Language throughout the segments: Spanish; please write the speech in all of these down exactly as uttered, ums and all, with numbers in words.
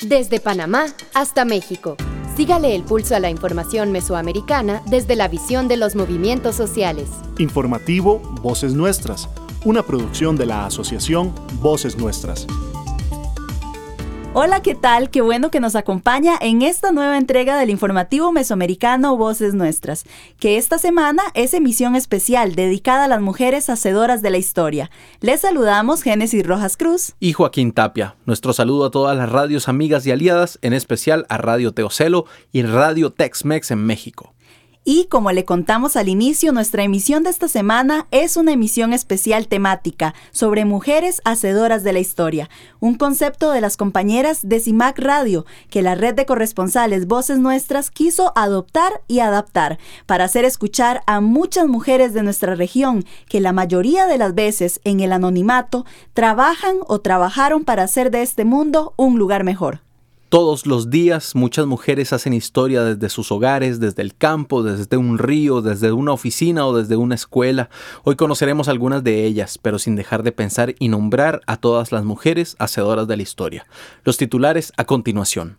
Desde Panamá hasta México. Sígale el pulso a la información mesoamericana desde la visión de los movimientos sociales. Informativo Voces Nuestras, una producción de la asociación Voces Nuestras. Hola, ¿qué tal? Qué bueno que nos acompaña en esta nueva entrega del informativo mesoamericano Voces Nuestras, que esta semana es emisión especial dedicada a las mujeres hacedoras de la historia. Les saludamos Génesis Rojas Cruz y Joaquín Tapia. Nuestro saludo a todas las radios amigas y aliadas, en especial a Radio Teocelo y Radio Tex-Mex en México. Y como le contamos al inicio, nuestra emisión de esta semana es una emisión especial temática sobre mujeres hacedoras de la historia, un concepto de las compañeras de CIMAC Radio que la red de corresponsales Voces Nuestras quiso adoptar y adaptar para hacer escuchar a muchas mujeres de nuestra región que la mayoría de las veces en el anonimato trabajan o trabajaron para hacer de este mundo un lugar mejor. Todos los días muchas mujeres hacen historia desde sus hogares, desde el campo, desde un río, desde una oficina o desde una escuela. Hoy conoceremos algunas de ellas, pero sin dejar de pensar y nombrar a todas las mujeres hacedoras de la historia. Los titulares a continuación.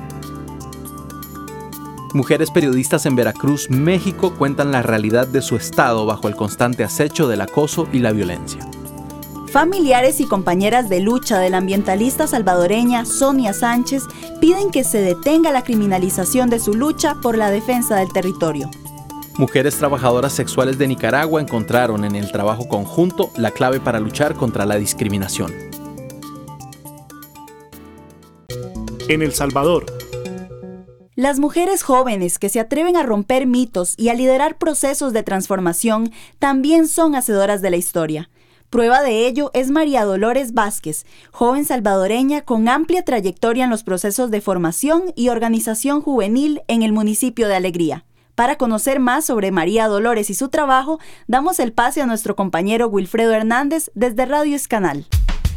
Mujeres periodistas en Veracruz, México, cuentan la realidad de su estado bajo el constante acecho del acoso y la violencia. Familiares y compañeras de lucha de la ambientalista salvadoreña Sonia Sánchez piden que se detenga la criminalización de su lucha por la defensa del territorio. Mujeres trabajadoras sexuales de Nicaragua encontraron en el trabajo conjunto la clave para luchar contra la discriminación. En El Salvador. Las mujeres jóvenes que se atreven a romper mitos y a liderar procesos de transformación también son hacedoras de la historia. Prueba de ello es María Dolores Vázquez, joven salvadoreña con amplia trayectoria en los procesos de formación y organización juvenil en el municipio de Alegría. Para conocer más sobre María Dolores y su trabajo, damos el pase a nuestro compañero Wilfredo Hernández desde Radio Escanal.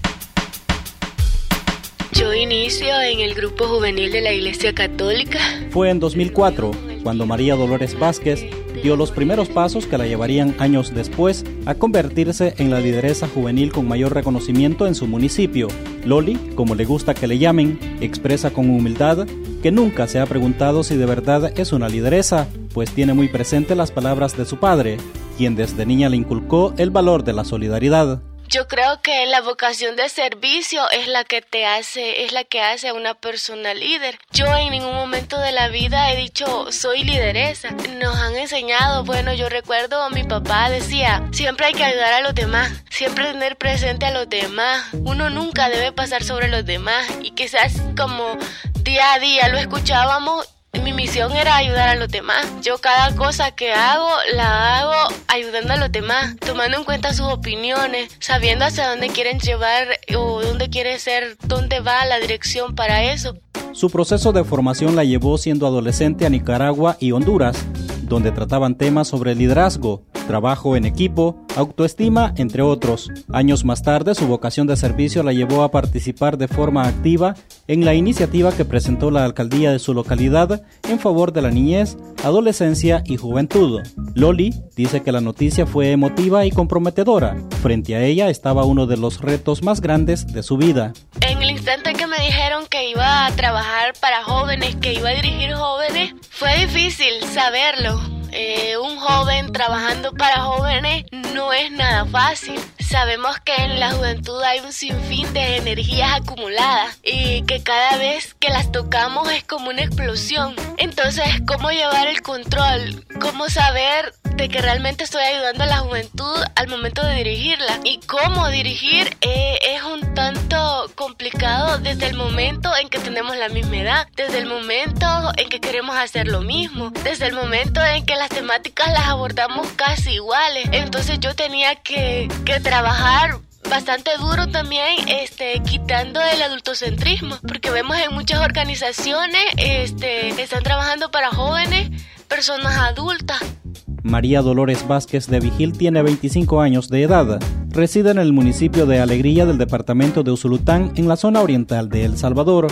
Yo inicio en el grupo juvenil de la Iglesia Católica. Fue en dos mil cuatro, cuando María Dolores Vázquez dio los primeros pasos que la llevarían años después a convertirse en la lideresa juvenil con mayor reconocimiento en su municipio. Loli, como le gusta que le llamen, expresa con humildad que nunca se ha preguntado si de verdad es una lideresa, pues tiene muy presente las palabras de su padre, quien desde niña le inculcó el valor de la solidaridad. Yo creo que la vocación de servicio es la que te hace, es la que hace a una persona líder. Yo en ningún momento de la vida he dicho soy lideresa. Nos han enseñado, bueno, yo recuerdo a mi papá decía, siempre hay que ayudar a los demás, siempre tener presente a los demás. Uno nunca debe pasar sobre los demás y quizás como día a día lo escuchábamos. Mi misión era ayudar a los demás. Yo cada cosa que hago, la hago ayudando a los demás, tomando en cuenta sus opiniones, sabiendo hacia dónde quieren llevar o dónde quiere ser, dónde va la dirección para eso. Su proceso de formación la llevó siendo adolescente a Nicaragua y Honduras, donde trataban temas sobre liderazgo, trabajo en equipo, autoestima, entre otros. Años más tarde, su vocación de servicio la llevó a participar de forma activa en la iniciativa que presentó la alcaldía de su localidad en favor de la niñez, adolescencia y juventud. Loli dice que la noticia fue emotiva y comprometedora. Frente a ella estaba uno de los retos más grandes de su vida. En el instante que me dijeron que iba a trabajar para jóvenes, que iba a dirigir jóvenes, fue difícil saberlo. Eh, un joven trabajando para jóvenes no es nada fácil. Sabemos que en la juventud hay un sinfín de energías acumuladas y que cada vez que las tocamos es como una explosión. Entonces, ¿cómo llevar el control? ¿Cómo saber de que realmente estoy ayudando a la juventud al momento de dirigirla? Y cómo dirigir eh, es un tanto complicado desde el momento en que tenemos la misma edad, desde el momento en que queremos hacer lo mismo, desde el momento en que las temáticas las abordamos casi iguales. Entonces yo tenía que, que trabajar bastante duro también, este, quitando el adultocentrismo, porque vemos en muchas organizaciones este, que están trabajando para jóvenes, personas adultas. María Dolores Vázquez de Vigil tiene veinticinco años de edad. Reside en el municipio de Alegría del departamento de Usulután, en la zona oriental de El Salvador.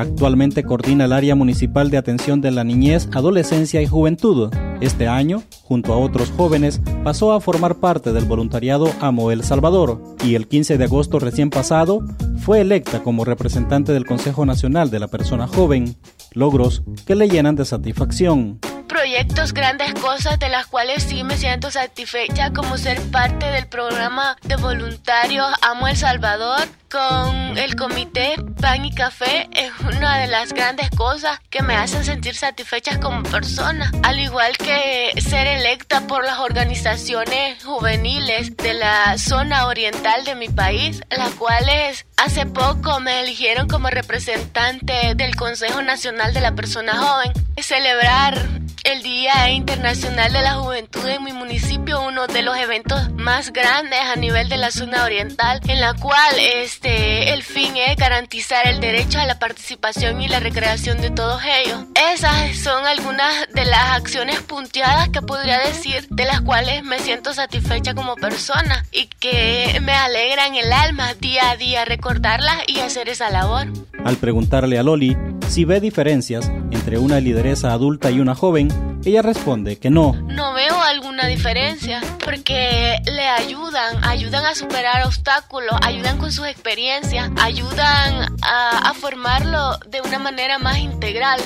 Actualmente coordina el área municipal de atención de la niñez, adolescencia y juventud. Este año, junto a otros jóvenes, pasó a formar parte del voluntariado Amo El Salvador y el quince de agosto recién pasado fue electa como representante del Consejo Nacional de la Persona Joven, logros que le llenan de satisfacción. Proyectos, grandes cosas de las cuales sí me siento satisfecha, como ser parte del programa de voluntarios Amo El Salvador con el comité Pan y Café. Es una de las grandes cosas que me hacen sentir satisfecha como persona, al igual que ser electa por las organizaciones juveniles de la zona oriental de mi país, las cuales hace poco me eligieron como representante del Consejo Nacional de la Persona Joven. Celebrar el Día Internacional de la Juventud en mi municipio, uno de los eventos más grandes a nivel de la zona oriental, en la cual este, el fin es garantizar el derecho a la participación y la recreación de todos ellos. Esas son algunas de las acciones punteadas que podría decir de las cuales me siento satisfecha como persona y que me alegran el alma día a día recordarlas y hacer esa labor. Al preguntarle a Loli si ve diferencias entre una lideresa adulta y una joven, ella responde que no. No veo alguna diferencia porque le ayudan, ayudan a superar obstáculos, ayudan con sus experiencias, ayudan a, a formarlo de una manera más integral.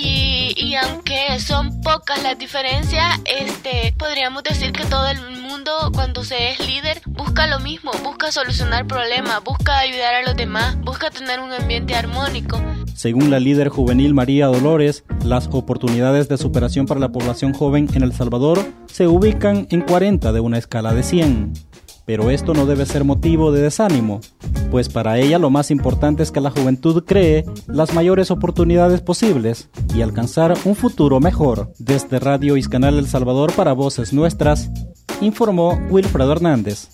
Y, y aunque son pocas las diferencias, este, podríamos decir que todo el mundo cuando se es líder busca lo mismo, busca solucionar problemas, busca ayudar a los demás, busca tener un ambiente armónico. Según la líder juvenil María Dolores, las oportunidades de superación para la población joven en El Salvador se ubican en cuarenta de una escala de cien. Pero esto no debe ser motivo de desánimo, pues para ella lo más importante es que la juventud cree las mayores oportunidades posibles y alcanzar un futuro mejor. Desde Radio Iscanal El Salvador para Voces Nuestras, informó Wilfredo Hernández.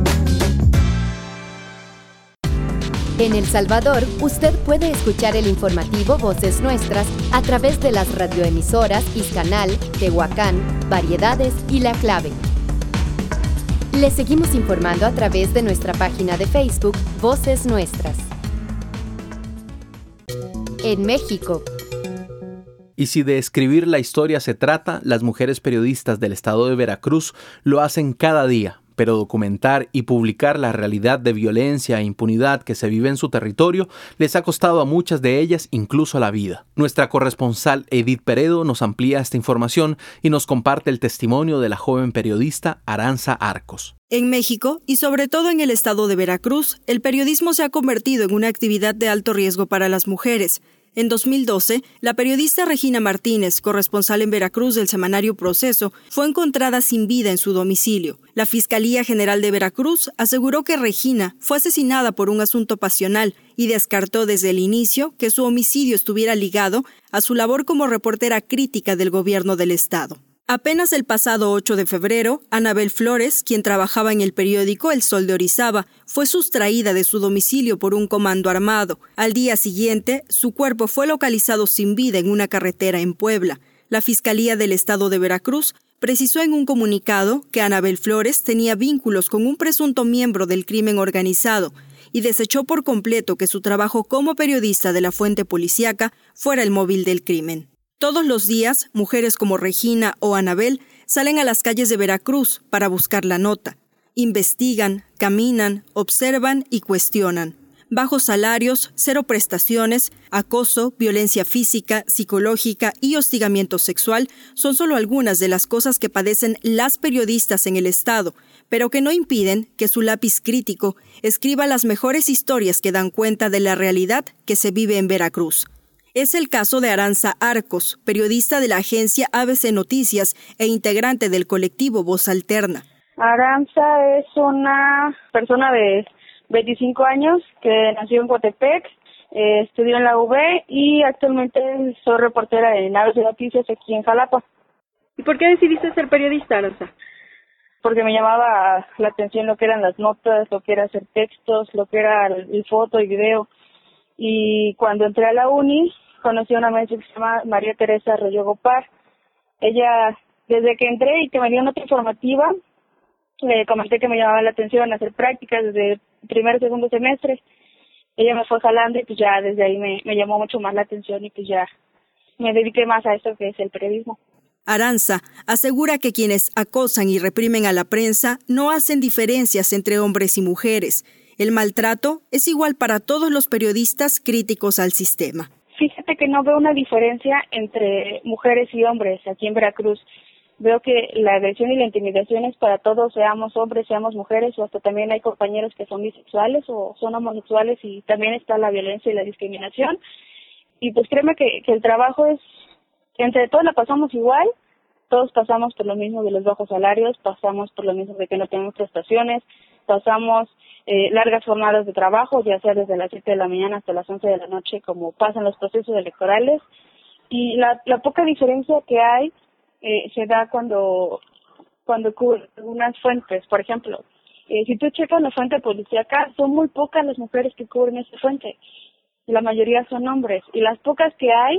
En El Salvador, usted puede escuchar el informativo Voces Nuestras a través de las radioemisoras Iscanal, Tehuacán, Variedades y La Clave. Le seguimos informando a través de nuestra página de Facebook, Voces Nuestras. En México. Y si de escribir la historia se trata, las mujeres periodistas del estado de Veracruz lo hacen cada día. Pero documentar y publicar la realidad de violencia e impunidad que se vive en su territorio les ha costado a muchas de ellas incluso la vida. Nuestra corresponsal Edith Peredo nos amplía esta información y nos comparte el testimonio de la joven periodista Aranza Arcos. En México, y sobre todo en el estado de Veracruz, el periodismo se ha convertido en una actividad de alto riesgo para las mujeres. En dos mil doce, la periodista Regina Martínez, corresponsal en Veracruz del semanario Proceso, fue encontrada sin vida en su domicilio. La Fiscalía General de Veracruz aseguró que Regina fue asesinada por un asunto pasional y descartó desde el inicio que su homicidio estuviera ligado a su labor como reportera crítica del gobierno del estado. Apenas el pasado ocho de febrero, Anabel Flores, quien trabajaba en el periódico El Sol de Orizaba, fue sustraída de su domicilio por un comando armado. Al día siguiente, su cuerpo fue localizado sin vida en una carretera en Puebla. La Fiscalía del Estado de Veracruz precisó en un comunicado que Anabel Flores tenía vínculos con un presunto miembro del crimen organizado y desechó por completo que su trabajo como periodista de la fuente policíaca fuera el móvil del crimen. Todos los días, mujeres como Regina o Anabel salen a las calles de Veracruz para buscar la nota. Investigan, caminan, observan y cuestionan. Bajos salarios, cero prestaciones, acoso, violencia física, psicológica y hostigamiento sexual son solo algunas de las cosas que padecen las periodistas en el estado, pero que no impiden que su lápiz crítico escriba las mejores historias que dan cuenta de la realidad que se vive en Veracruz. Es el caso de Aranza Arcos, periodista de la agencia A B C Noticias e integrante del colectivo Voz Alterna. Aranza es una persona de veinticinco años que nació en Coatepec, eh, estudió en la U B y actualmente soy reportera en A B C Noticias aquí en Jalapa. ¿Y por qué decidiste ser periodista, Aranza? Porque me llamaba la atención lo que eran las notas, lo que era hacer textos, lo que era el, el foto y video. Y cuando entré a la uni, conocí a una maestra que se llama María Teresa Arroyo Gopar. Ella, desde que entré y que me dio nota informativa, le comenté que me llamaba la atención hacer prácticas desde el primer y segundo semestre. ella me fue jalando y pues ya desde ahí me, me llamó mucho más la atención y pues ya me dediqué más a esto que es el periodismo. Aranza asegura que quienes acosan y reprimen a la prensa no hacen diferencias entre hombres y mujeres. El maltrato es igual para todos los periodistas críticos al sistema. Fíjate que no veo una diferencia entre mujeres y hombres aquí en Veracruz. Veo que la agresión y la intimidación es para todos, seamos hombres, seamos mujeres, o hasta también hay compañeros que son bisexuales o son homosexuales y también está la violencia y la discriminación. Y pues créeme que, que el trabajo es, entre todos la pasamos igual, todos pasamos por lo mismo de los bajos salarios, pasamos por lo mismo de que no tenemos prestaciones, pasamos eh, largas jornadas de trabajo, ya sea desde las siete de la mañana hasta las once de la noche, como pasan los procesos electorales. Y la, la poca diferencia que hay eh, se da cuando cuando cubren algunas fuentes. Por ejemplo, eh, si tú checas la fuente policíaca, son muy pocas las mujeres que cubren esa fuente. La mayoría son hombres. Y las pocas que hay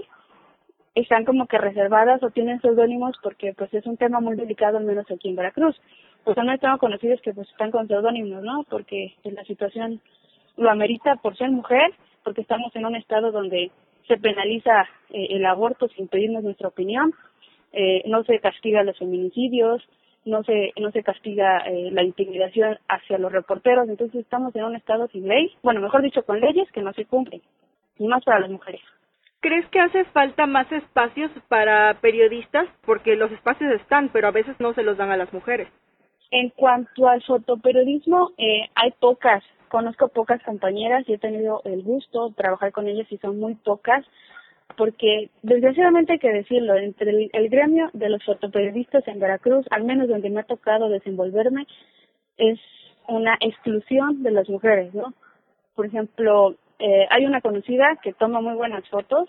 están como que reservadas o tienen seudónimos porque pues es un tema muy delicado, al menos aquí en Veracruz. Pues no tengo conocidos que pues están con seudónimos, ¿no? Porque la situación lo amerita por ser mujer, porque estamos en un estado donde se penaliza eh, el aborto sin pedirnos nuestra opinión, eh, no se castiga los feminicidios, no se no se castiga eh, la intimidación hacia los reporteros. Entonces estamos en un estado sin ley, bueno, mejor dicho, con leyes que no se cumplen, y más para las mujeres. ¿Crees que hace falta más espacios para periodistas? Porque los espacios están, pero a veces no se los dan a las mujeres. En cuanto al fotoperiodismo, eh, hay pocas, conozco pocas compañeras y he tenido el gusto de trabajar con ellas y son muy pocas, porque desgraciadamente hay que decirlo, entre el, el gremio de los fotoperiodistas en Veracruz, al menos donde me ha tocado desenvolverme, es una exclusión de las mujeres, ¿no? Por ejemplo, eh, hay una conocida que toma muy buenas fotos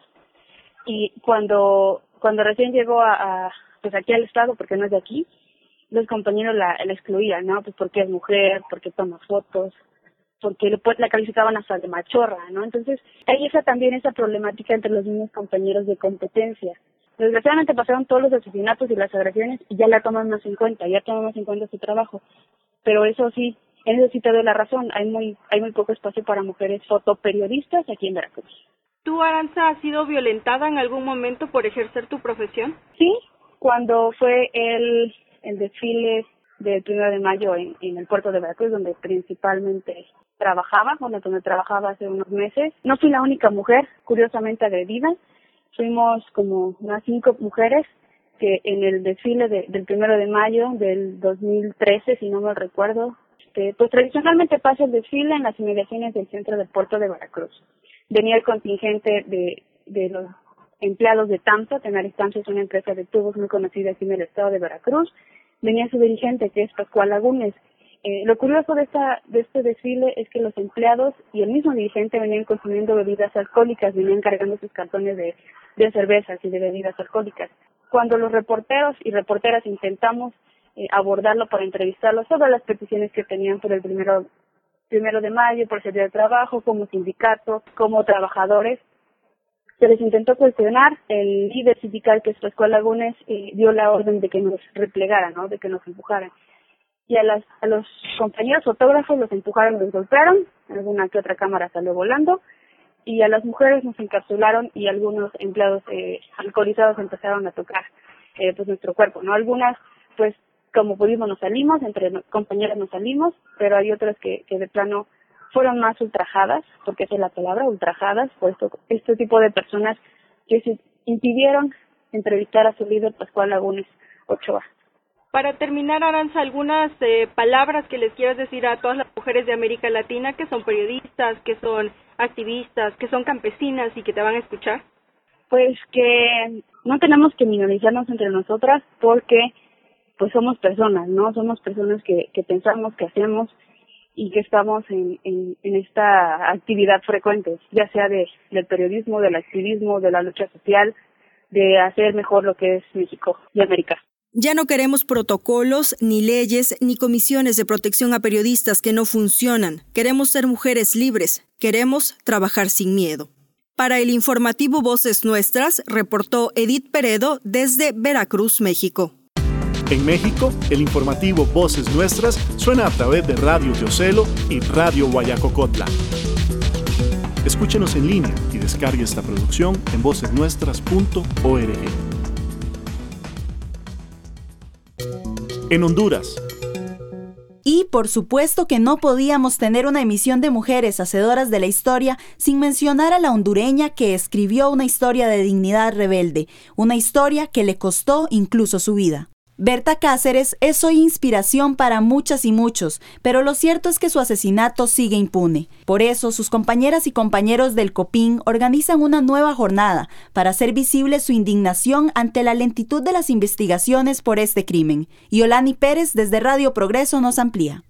y cuando cuando recién llegó a, a pues aquí al estado, porque no es de aquí, los compañeros la, la excluían, ¿no? Pues porque es mujer, porque toma fotos, porque le, la calificaban hasta de machorra, ¿no? Entonces, hay esa también esa problemática entre los mismos compañeros de competencia. Desgraciadamente pasaron todos los asesinatos y las agresiones y ya la toman más en cuenta, ya toman más en cuenta su trabajo. Pero eso sí, en eso sí te doy la razón, hay muy hay muy poco espacio para mujeres fotoperiodistas aquí en Veracruz. ¿Tú, Aranza, has sido violentada en algún momento por ejercer tu profesión? Sí, cuando fue el, el desfile del primero de mayo en, en el puerto de Veracruz, donde principalmente trabajaba, bueno, donde trabajaba hace unos meses. No fui la única mujer, curiosamente agredida. Fuimos como unas cinco mujeres que en el desfile de, del primero de mayo del dos mil trece, si no me recuerdo, este, pues tradicionalmente pasa el desfile en las inmediaciones del centro del puerto de Veracruz. Venía el contingente de, de los empleados de TAMSA. Tenaris TAMSA es una empresa de tubos muy conocida aquí en el estado de Veracruz. Venía su dirigente, que es Pascual Lagunes. Eh, lo curioso de esta de este desfile es que los empleados y el mismo dirigente venían consumiendo bebidas alcohólicas, venían cargando sus cartones de, de cervezas y de bebidas alcohólicas. Cuando los reporteros y reporteras intentamos eh, abordarlo para entrevistarlos sobre las peticiones que tenían por el primero primero de mayo, por ser de trabajo, como sindicato, como trabajadores, se les intentó cuestionar. El líder sindical, que es Pascual Lagunes, eh, dio la orden de que nos replegaran, ¿no? De que nos empujaran. Y a, las, a los compañeros fotógrafos los empujaron, los golpearon, alguna que otra cámara salió volando, y a las mujeres nos encapsularon y algunos empleados eh, alcoholizados empezaron a tocar eh, pues nuestro cuerpo, ¿no? Algunas, pues, como pudimos nos salimos, entre compañeras nos salimos, pero hay otras que, que de plano fueron más ultrajadas, porque esa es la palabra, ultrajadas, por esto, este tipo de personas que se impidieron entrevistar a su líder Pascual Lagunes Ochoa. Para terminar, Aranza, algunas eh, palabras que les quieras decir a todas las mujeres de América Latina que son periodistas, que son activistas, que son campesinas y que te van a escuchar. Pues que no tenemos que minorizarnos entre nosotras porque pues somos personas, ¿no? Somos personas que, que pensamos, que hacemos y que estamos en, en, en esta actividad frecuente, ya sea de, del periodismo, del activismo, de la lucha social, de hacer mejor lo que es México y América. Ya no queremos protocolos, ni leyes, ni comisiones de protección a periodistas que no funcionan. Queremos ser mujeres libres. Queremos trabajar sin miedo. Para el informativo Voces Nuestras, reportó Edith Peredo desde Veracruz, México. En México, el informativo Voces Nuestras suena a través de Radio Teocelo y Radio Guayacocotla. Escúchenos en línea y descargue esta producción en voces nuestras punto org. En Honduras. Y por supuesto que no podíamos tener una emisión de mujeres hacedoras de la historia sin mencionar a la hondureña que escribió una historia de dignidad rebelde, una historia que le costó incluso su vida. Berta Cáceres es hoy inspiración para muchas y muchos, pero lo cierto es que su asesinato sigue impune. Por eso, sus compañeras y compañeros del COPIN organizan una nueva jornada para hacer visible su indignación ante la lentitud de las investigaciones por este crimen. Y Yolani Pérez desde Radio Progreso nos amplía.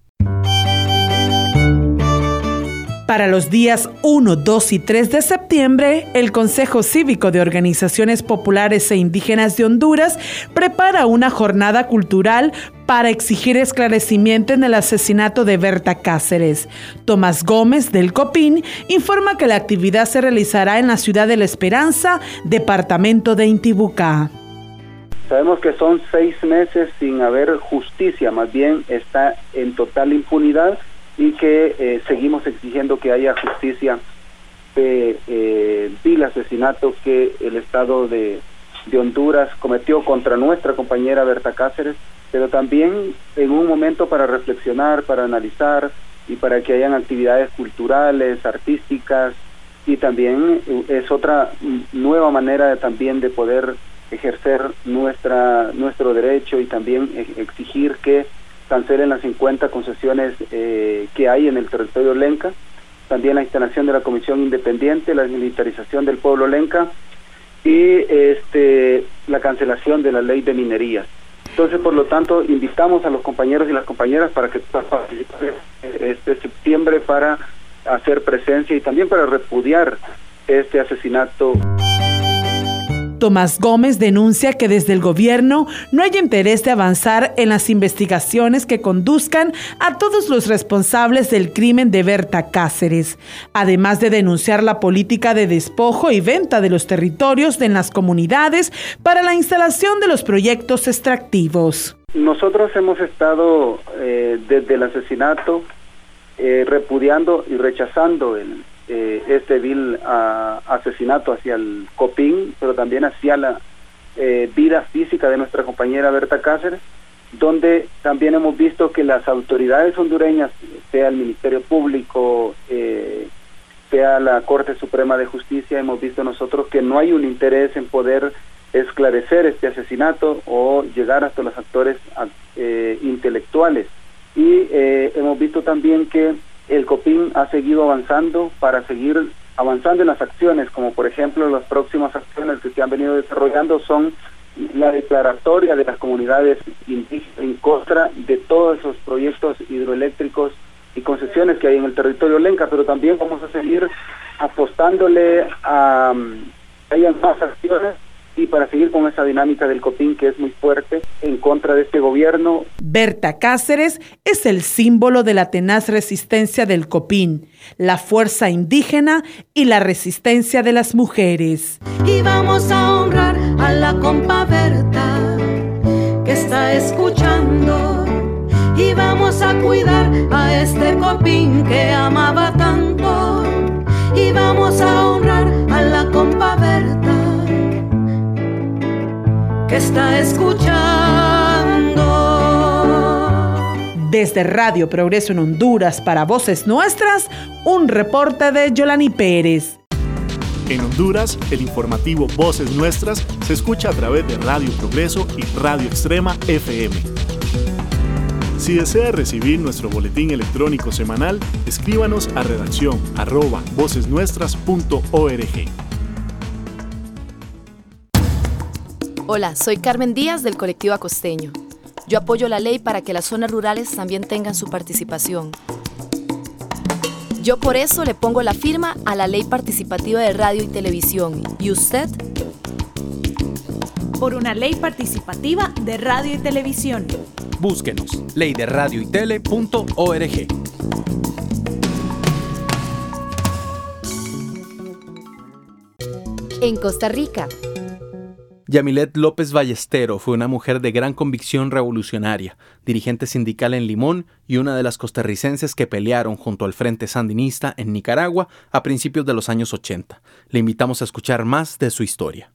Para los días uno, dos y tres de septiembre, el Consejo Cívico de Organizaciones Populares e Indígenas de Honduras prepara una jornada cultural para exigir esclarecimiento en el asesinato de Berta Cáceres. Tomás Gómez, del COPIN, informa que la actividad se realizará en la ciudad de La Esperanza, departamento de Intibucá. Sabemos que son seis meses sin haber justicia, más bien está en total impunidad, y que eh, seguimos exigiendo que haya justicia de eh, vil asesinato que el Estado de, de Honduras cometió contra nuestra compañera Berta Cáceres, pero también en un momento para reflexionar, para analizar y para que hayan actividades culturales, artísticas, y también es otra nueva manera de, también de poder ejercer nuestra nuestro derecho y también exigir que cancelen las cincuenta concesiones eh, que hay en el territorio lenca, también la instalación de la Comisión Independiente, la desmilitarización del pueblo lenca y este la cancelación de la ley de minerías. Entonces, por lo tanto, invitamos a los compañeros y las compañeras para que puedan participar este septiembre para hacer presencia y también para repudiar este asesinato. Tomás Gómez denuncia que desde el gobierno no hay interés de avanzar en las investigaciones que conduzcan a todos los responsables del crimen de Berta Cáceres, además de denunciar la política de despojo y venta de los territorios en las comunidades para la instalación de los proyectos extractivos. Nosotros hemos estado eh, desde el asesinato eh, repudiando y rechazando el Eh, este vil uh, asesinato hacia el COPIN, pero también hacia la eh, vida física de nuestra compañera Berta Cáceres, donde también hemos visto que las autoridades hondureñas, sea el Ministerio Público, eh, sea la Corte Suprema de Justicia, hemos visto nosotros que no hay un interés en poder esclarecer este asesinato o llegar hasta los actores eh, intelectuales. Y eh, hemos visto también que el COPIN ha seguido avanzando para seguir avanzando en las acciones, como por ejemplo las próximas acciones que se han venido desarrollando son la declaratoria de las comunidades indígenas en contra de todos esos proyectos hidroeléctricos y concesiones que hay en el territorio lenca, pero también vamos a seguir apostándole a que hayan más acciones y para seguir con esa dinámica del COPIN que es muy fuerte en contra de este gobierno. Berta Cáceres es el símbolo de la tenaz resistencia del COPIN, la fuerza indígena y la resistencia de las mujeres. Y vamos a honrar a la compa Berta que está escuchando, y vamos a cuidar a este COPIN que amaba tanto, y vamos a honrar a la compa Berta que está escuchando. Desde Radio Progreso en Honduras para Voces Nuestras, un reporte de Yolani Pérez. En Honduras, el informativo Voces Nuestras se escucha a través de Radio Progreso y Radio Extrema F M. Si desea recibir nuestro boletín electrónico semanal, escríbanos a redacción arroba vocesnuestras punto org. Hola, soy Carmen Díaz del colectivo Acosteño. Yo apoyo la ley para que las zonas rurales también tengan su participación. Yo por eso le pongo la firma a la ley participativa de radio y televisión. ¿Y usted? Por una ley participativa de radio y televisión. Búsquenos, ley de radio y tele punto org. En Costa Rica. Yamilet López Ballestero fue una mujer de gran convicción revolucionaria, dirigente sindical en Limón y una de las costarricenses que pelearon junto al Frente Sandinista en Nicaragua a principios de los años ochenta. Le invitamos a escuchar más de su historia.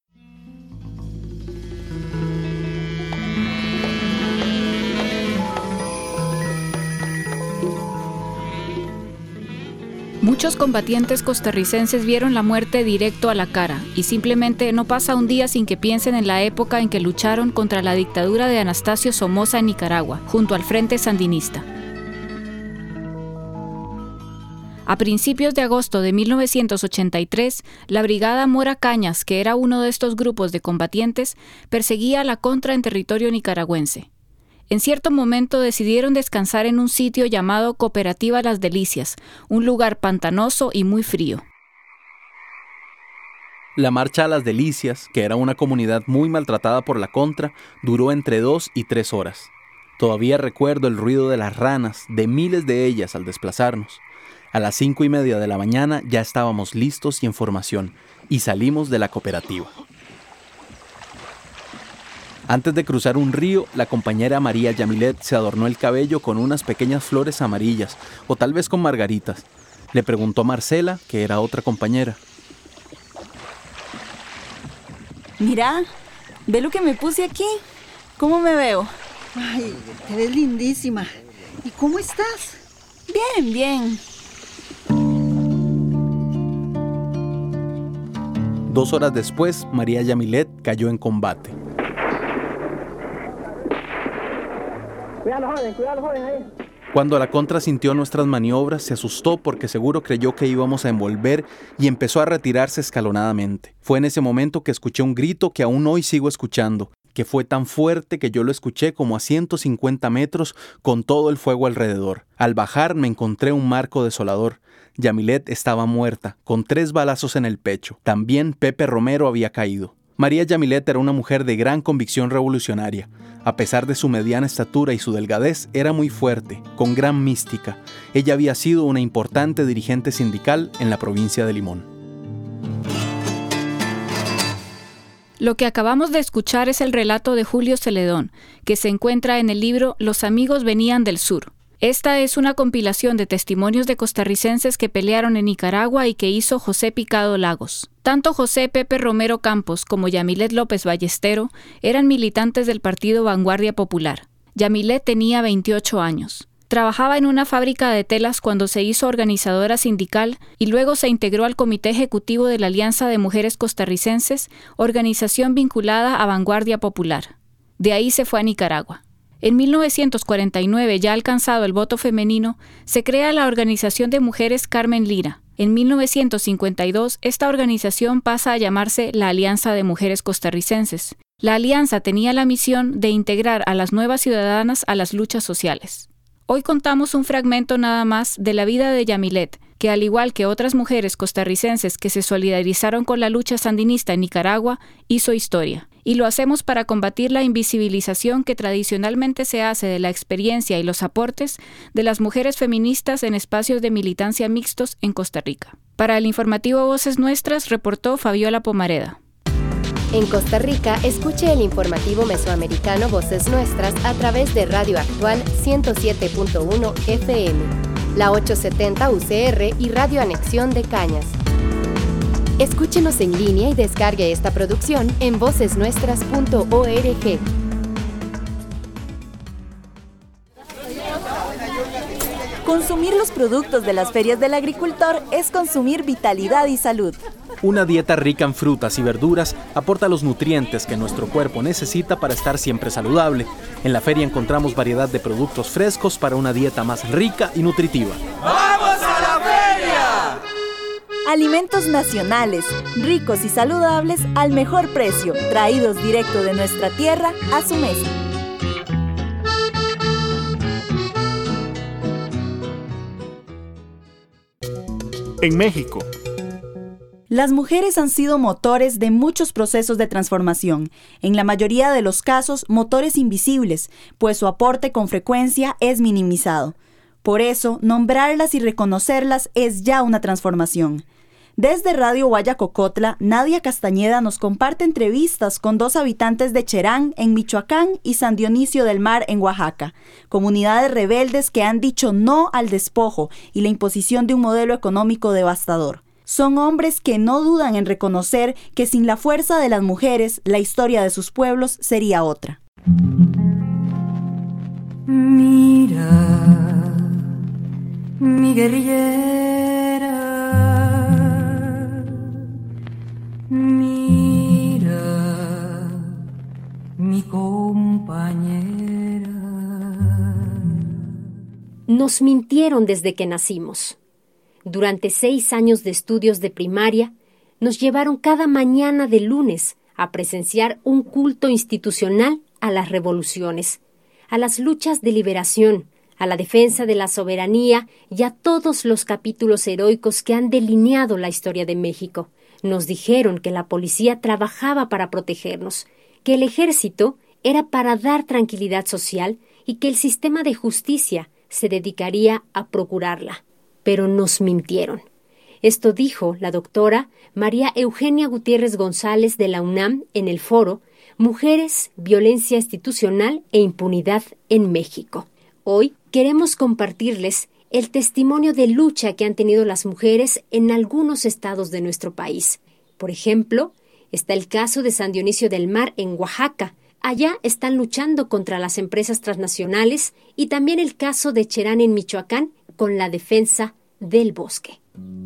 Muchos combatientes costarricenses vieron la muerte directo a la cara y simplemente no pasa un día sin que piensen en la época en que lucharon contra la dictadura de Anastasio Somoza en Nicaragua, junto al Frente Sandinista. A principios de agosto de mil novecientos ochenta y tres, la Brigada Mora Cañas, que era uno de estos grupos de combatientes, perseguía a la contra en territorio nicaragüense. En cierto momento decidieron descansar en un sitio llamado Cooperativa Las Delicias, un lugar pantanoso y muy frío. La marcha a Las Delicias, que era una comunidad muy maltratada por la contra, duró entre dos y tres horas. Todavía recuerdo el ruido de las ranas, de miles de ellas al desplazarnos. A las cinco y media de la mañana ya estábamos listos y en formación, y salimos de la cooperativa. Antes de cruzar un río, la compañera María Yamilet se adornó el cabello con unas pequeñas flores amarillas, o tal vez con margaritas. Le preguntó a Marcela, que era otra compañera. Mira, ve lo que me puse aquí. ¿Cómo me veo? Ay, te ves lindísima. ¿Y cómo estás? Bien, bien. Dos horas después, María Yamilet cayó en combate. Cuidado, joven, cuidado, joven ahí. Cuando la contra sintió nuestras maniobras, se asustó porque seguro creyó que íbamos a envolver y empezó a retirarse escalonadamente. Fue en ese momento que escuché un grito que aún hoy sigo escuchando, que fue tan fuerte que yo lo escuché como a ciento cincuenta metros con todo el fuego alrededor. Al bajar me encontré un marco desolador. Yamilet estaba muerta, con tres balazos en el pecho. También Pepe Romero había caído. María Yamilet era una mujer de gran convicción revolucionaria. A pesar de su mediana estatura y su delgadez, era muy fuerte, con gran mística. Ella había sido una importante dirigente sindical en la provincia de Limón. Lo que acabamos de escuchar es el relato de Julio Celedón, que se encuentra en el libro Los amigos venían del sur. Esta es una compilación de testimonios de costarricenses que pelearon en Nicaragua y que hizo José Picado Lagos. Tanto José Pepe Romero Campos como Yamilet López Ballestero eran militantes del partido Vanguardia Popular. Yamilet tenía veintiocho años. Trabajaba en una fábrica de telas cuando se hizo organizadora sindical y luego se integró al Comité Ejecutivo de la Alianza de Mujeres Costarricenses, organización vinculada a Vanguardia Popular. De ahí se fue a Nicaragua. En mil novecientos cuarenta y nueve, ya alcanzado el voto femenino, se crea la Organización de Mujeres Carmen Lira. En mil novecientos cincuenta y dos, esta organización pasa a llamarse la Alianza de Mujeres Costarricenses. La alianza tenía la misión de integrar a las nuevas ciudadanas a las luchas sociales. Hoy contamos un fragmento nada más de la vida de Yamilet, que al igual que otras mujeres costarricenses que se solidarizaron con la lucha sandinista en Nicaragua, hizo historia. Y lo hacemos para combatir la invisibilización que tradicionalmente se hace de la experiencia y los aportes de las mujeres feministas en espacios de militancia mixtos en Costa Rica. Para el informativo Voces Nuestras, reportó Fabiola Pomareda. En Costa Rica, escuche el informativo mesoamericano Voces Nuestras a través de Radio Actual ciento siete punto uno F M, la ochocientos setenta U C R y Radio Anexión de Cañas. Escúchenos en línea y descargue esta producción en voces nuestras punto org. Consumir los productos de las ferias del agricultor es consumir vitalidad y salud. Una dieta rica en frutas y verduras aporta los nutrientes que nuestro cuerpo necesita para estar siempre saludable. En la feria encontramos variedad de productos frescos para una dieta más rica y nutritiva. ¡Vamos a la feria! Alimentos nacionales, ricos y saludables al mejor precio, traídos directo de nuestra tierra a su mesa. En México, las mujeres han sido motores de muchos procesos de transformación, en la mayoría de los casos motores invisibles, pues su aporte con frecuencia es minimizado. Por eso, nombrarlas y reconocerlas es ya una transformación. Desde Radio Guayacocotla, Nadia Castañeda nos comparte entrevistas con dos habitantes de Cherán, en Michoacán, y San Dionisio del Mar, en Oaxaca, comunidades rebeldes que han dicho no al despojo y la imposición de un modelo económico devastador. Son hombres que no dudan en reconocer que sin la fuerza de las mujeres, la historia de sus pueblos sería otra. Mira, mi guerrillera, mira, mi compañera. Nos mintieron desde que nacimos. Durante seis años de estudios de primaria, nos llevaron cada mañana de lunes a presenciar un culto institucional a las revoluciones, a las luchas de liberación, a la defensa de la soberanía y a todos los capítulos heroicos que han delineado la historia de México. Nos dijeron que la policía trabajaba para protegernos, que el ejército era para dar tranquilidad social y que el sistema de justicia se dedicaría a procurarla. Pero nos mintieron. Esto dijo la doctora María Eugenia Gutiérrez González de la UNAM en el foro Mujeres, Violencia Institucional e Impunidad en México. Hoy queremos compartirles el testimonio de lucha que han tenido las mujeres en algunos estados de nuestro país. Por ejemplo, está el caso de San Dionisio del Mar en Oaxaca. Allá están luchando contra las empresas transnacionales, y también el caso de Cherán en Michoacán con la defensa del bosque.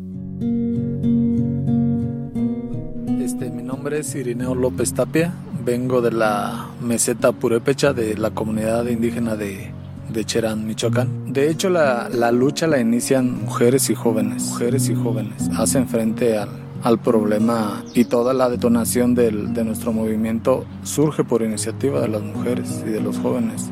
Este, mi nombre es Irineo López Tapia, vengo de la meseta Purépecha de la comunidad indígena de, de Cherán, Michoacán. De hecho, la, la lucha la inician mujeres y jóvenes, mujeres y jóvenes, hacen frente al, al problema, y toda la detonación del, de nuestro movimiento surge por iniciativa de las mujeres y de los jóvenes.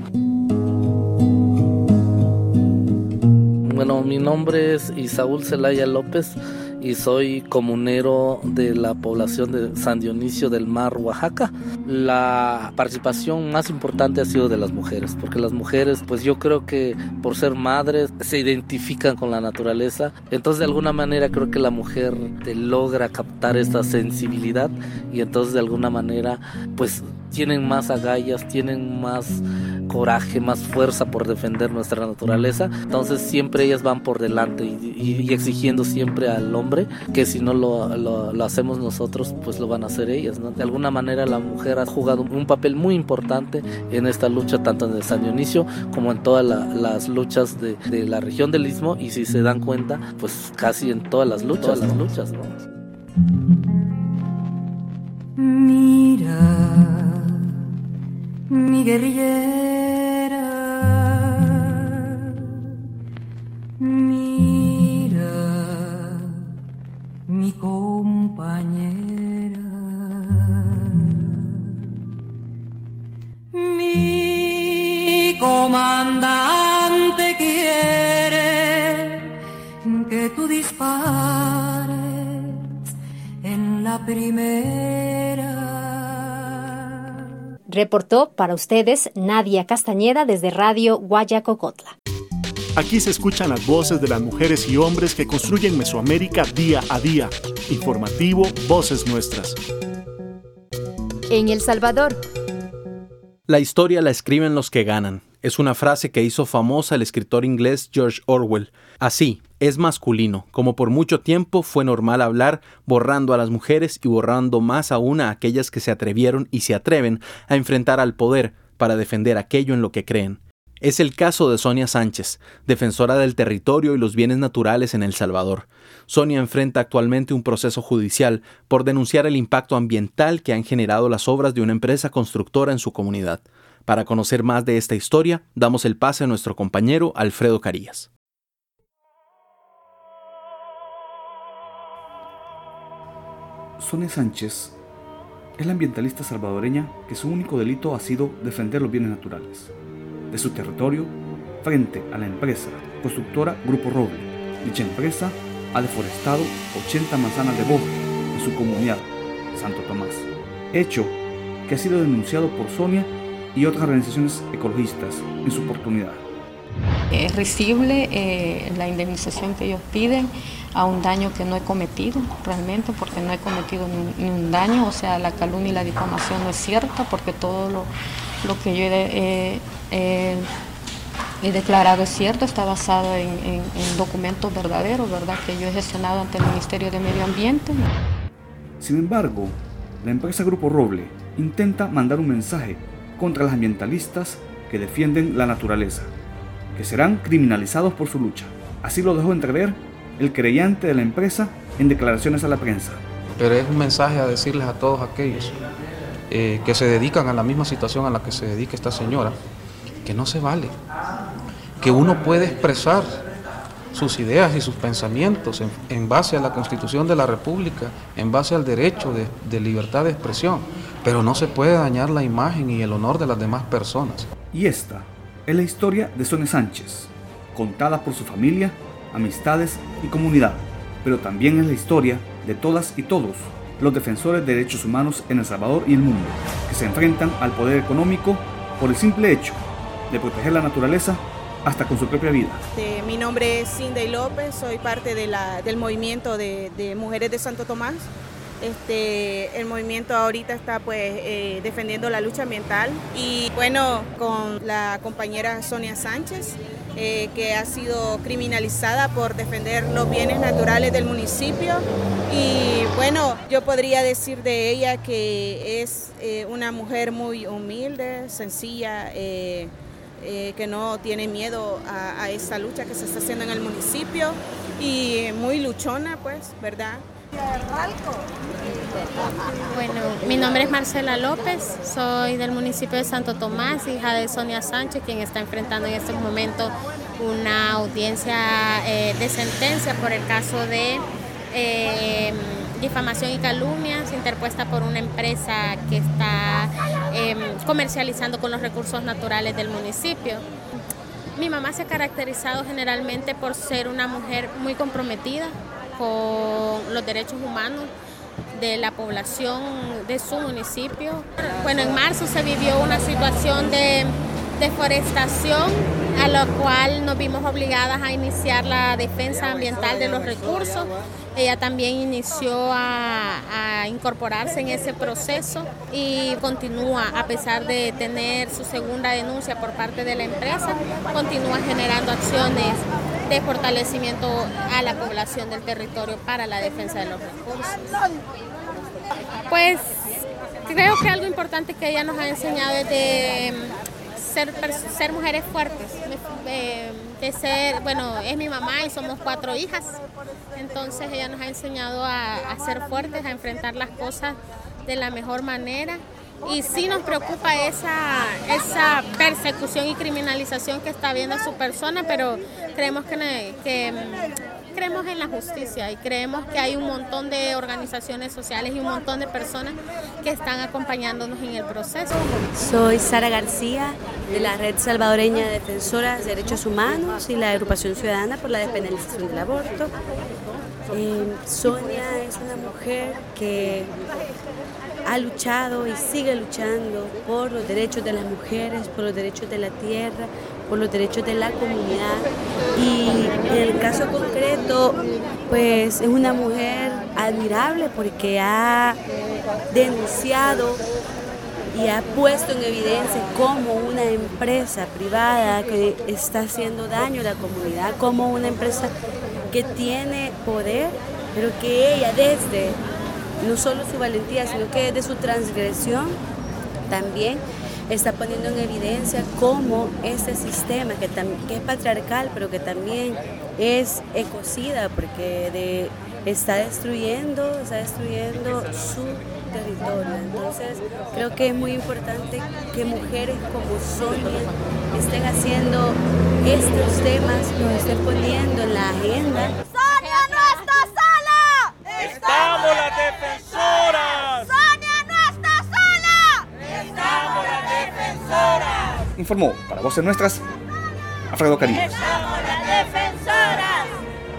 Bueno, mi nombre es Isaúl Zelaya López y soy comunero de la población de San Dionisio del Mar, Oaxaca. La participación más importante ha sido de las mujeres, porque las mujeres, pues yo creo que por ser madres se identifican con la naturaleza. Entonces, de alguna manera creo que la mujer te logra captar esta sensibilidad, y entonces de alguna manera pues tienen más agallas, tienen más coraje, más fuerza por defender nuestra naturaleza. Entonces siempre ellas van por delante y, y, y exigiendo siempre al hombre que si no lo, lo, lo hacemos nosotros, pues lo van a hacer ellas, ¿no? De alguna manera la mujer ha jugado un papel muy importante en esta lucha, tanto en el San Dionisio como en todas la, las luchas de, de la región del Istmo, y si se dan cuenta, pues casi en todas las luchas, todas las luchas, ¿no? Mira, mi guerrillera, mira, mi compañera, mi comandante quiere que tú dispares en la primera. Reportó para ustedes Nadia Castañeda desde Radio Guayacocotla. Aquí se escuchan las voces de las mujeres y hombres que construyen Mesoamérica día a día. Informativo Voces Nuestras. En El Salvador. La historia la escriben los que ganan. Es una frase que hizo famosa el escritor inglés George Orwell. Así, es masculino, como por mucho tiempo fue normal hablar, borrando a las mujeres y borrando más aún a aquellas que se atrevieron y se atreven a enfrentar al poder para defender aquello en lo que creen. Es el caso de Sonia Sánchez, defensora del territorio y los bienes naturales en El Salvador. Sonia enfrenta actualmente un proceso judicial por denunciar el impacto ambiental que han generado las obras de una empresa constructora en su comunidad. Para conocer más de esta historia, damos el pase a nuestro compañero Alfredo Carías. Sonia Sánchez es la ambientalista salvadoreña que su único delito ha sido defender los bienes naturales de su territorio frente a la empresa constructora Grupo Roble. Dicha empresa ha deforestado ochenta manzanas de bosque en su comunidad, Santo Tomás, hecho que ha sido denunciado por Sonia y otras organizaciones ecologistas en su oportunidad. Es risible eh, la indemnización que ellos piden a un daño que no he cometido realmente, porque no he cometido ni, ni un daño, o sea, la calumnia y la difamación no es cierta, porque todo lo, lo que yo he, he, he, he declarado es cierto, está basado en, en, en documentos verdaderos, ¿verdad?, que yo he gestionado ante el Ministerio de Medio Ambiente. Sin embargo, la empresa Grupo Roble intenta mandar un mensaje contra los ambientalistas que defienden la naturaleza, que serán criminalizados por su lucha. Así lo dejó entrever el creyente de la empresa en declaraciones a la prensa. Pero es un mensaje a decirles a todos aquellos eh, que se dedican a la misma situación a la que se dedica esta señora, que no se vale, que uno puede expresar sus ideas y sus pensamientos en, en base a la Constitución de la República, en base al derecho de, de libertad de expresión, pero no se puede dañar la imagen y el honor de las demás personas. Y esta es la historia de Sonia Sánchez, contada por su familia, amistades y comunidad, pero también es la historia de todas y todos los defensores de derechos humanos en El Salvador y el mundo, que se enfrentan al poder económico por el simple hecho de proteger la naturaleza hasta con su propia vida. Eh, mi nombre es Cindy López, soy parte de la, del movimiento de, de Mujeres de Santo Tomás. Este, el movimiento ahorita está pues eh, defendiendo la lucha ambiental y bueno, con la compañera Sonia Sánchez, eh, que ha sido criminalizada por defender los bienes naturales del municipio, y bueno, yo podría decir de ella que es eh, una mujer muy humilde, sencilla, eh, eh, que no tiene miedo a, a esta lucha que se está haciendo en el municipio y muy luchona, pues, ¿verdad? Bueno, mi nombre es Marcela López, soy del municipio de Santo Tomás, hija de Sonia Sánchez, quien está enfrentando en este momento una audiencia eh, de sentencia por el caso de eh, difamación y calumnias interpuesta por una empresa que está eh, comercializando con los recursos naturales del municipio. Mi mamá se ha caracterizado generalmente por ser una mujer muy comprometida con los derechos humanos de la población de su municipio. Bueno, en marzo se vivió una situación de deforestación, a la cual nos vimos obligadas a iniciar la defensa ambiental de los recursos. Ella también inició a, a incorporarse en ese proceso y continúa, a pesar de tener su segunda denuncia por parte de la empresa, continúa generando acciones de fortalecimiento a la población del territorio para la defensa de los recursos. Pues creo que algo importante que ella nos ha enseñado es de ser, ser mujeres fuertes, de, de ser, bueno, es mi mamá y somos cuatro hijas, entonces ella nos ha enseñado a, a ser fuertes, a enfrentar las cosas de la mejor manera. Y sí nos preocupa esa, esa persecución y criminalización que está habiendo a su persona, pero creemos que, que creemos en la justicia y creemos que hay un montón de organizaciones sociales y un montón de personas que están acompañándonos en el proceso. Soy Sara García, de la Red Salvadoreña de Defensoras de Derechos Humanos y la Agrupación Ciudadana por la Despenalización del Aborto. Eh, Sonia es una mujer que ha luchado y sigue luchando por los derechos de las mujeres, por los derechos de la tierra, por los derechos de la comunidad. Y en el caso concreto, pues es una mujer admirable porque ha denunciado y ha puesto en evidencia cómo una empresa privada que está haciendo daño a la comunidad, como una empresa que tiene poder, pero que ella desde no solo su valentía, sino que desde su transgresión también está poniendo en evidencia cómo este sistema que, que es patriarcal, pero que también es ecocida, porque de, está destruyendo, está destruyendo su territorio. Entonces creo que es muy importante que mujeres como Sonia estén haciendo estos temas, los estén poniendo en la agenda. ¡Sonia no está sola! ¡Estamos las defensoras! ¡Sonia no está sola! ¡Estamos las defensoras! Informó para Voces Nuestras, Alfredo Carillo. ¡Estamos las defensoras!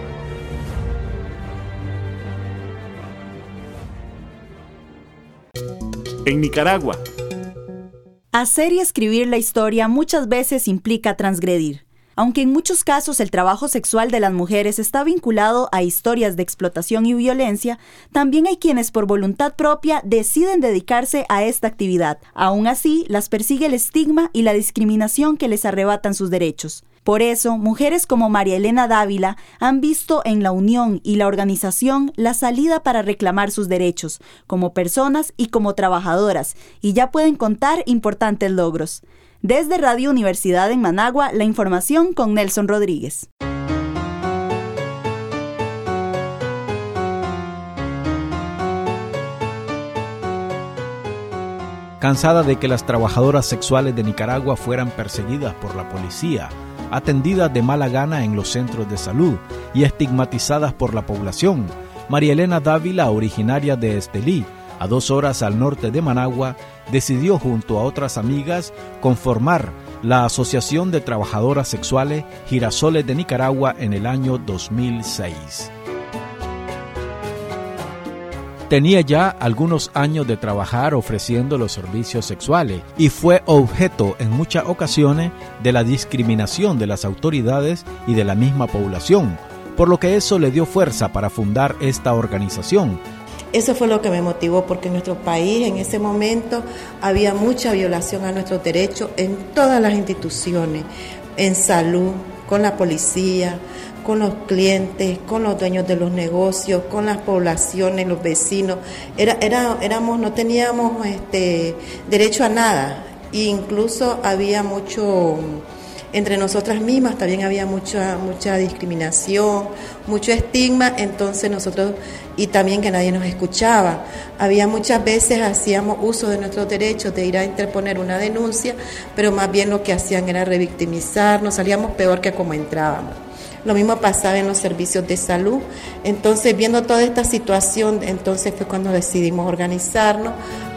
En Nicaragua. Hacer y escribir la historia muchas veces implica transgredir. Aunque en muchos casos el trabajo sexual de las mujeres está vinculado a historias de explotación y violencia, también hay quienes por voluntad propia deciden dedicarse a esta actividad. Aún así, las persigue el estigma y la discriminación que les arrebatan sus derechos. Por eso, mujeres como María Elena Dávila han visto en la unión y la organización la salida para reclamar sus derechos, como personas y como trabajadoras, y ya pueden contar importantes logros. Desde Radio Universidad en Managua, la información con Nelson Rodríguez. Cansada de que las trabajadoras sexuales de Nicaragua fueran perseguidas por la policía, atendidas de mala gana en los centros de salud y estigmatizadas por la población, María Elena Dávila, originaria de Estelí, a dos horas al norte de Managua, decidió junto a otras amigas conformar la Asociación de Trabajadoras Sexuales Girasoles de Nicaragua en el año dos mil seis. Tenía ya algunos años de trabajar ofreciendo los servicios sexuales y fue objeto en muchas ocasiones de la discriminación de las autoridades y de la misma población, por lo que eso le dio fuerza para fundar esta organización. Eso fue lo que me motivó, porque en nuestro país en ese momento había mucha violación a nuestros derechos en todas las instituciones, en salud, con la policía, con los clientes, con los dueños de los negocios, con las poblaciones, los vecinos. Era, era, éramos, no teníamos este, derecho a nada, e incluso había mucho... Entre nosotras mismas también había mucha mucha discriminación, mucho estigma, entonces nosotros, y también que nadie nos escuchaba. Había muchas veces, hacíamos uso de nuestros derechos de ir a interponer una denuncia, pero más bien lo que hacían era revictimizarnos, salíamos peor que como entrábamos. Lo mismo pasaba en los servicios de salud. Entonces, viendo toda esta situación, entonces fue cuando decidimos organizarnos.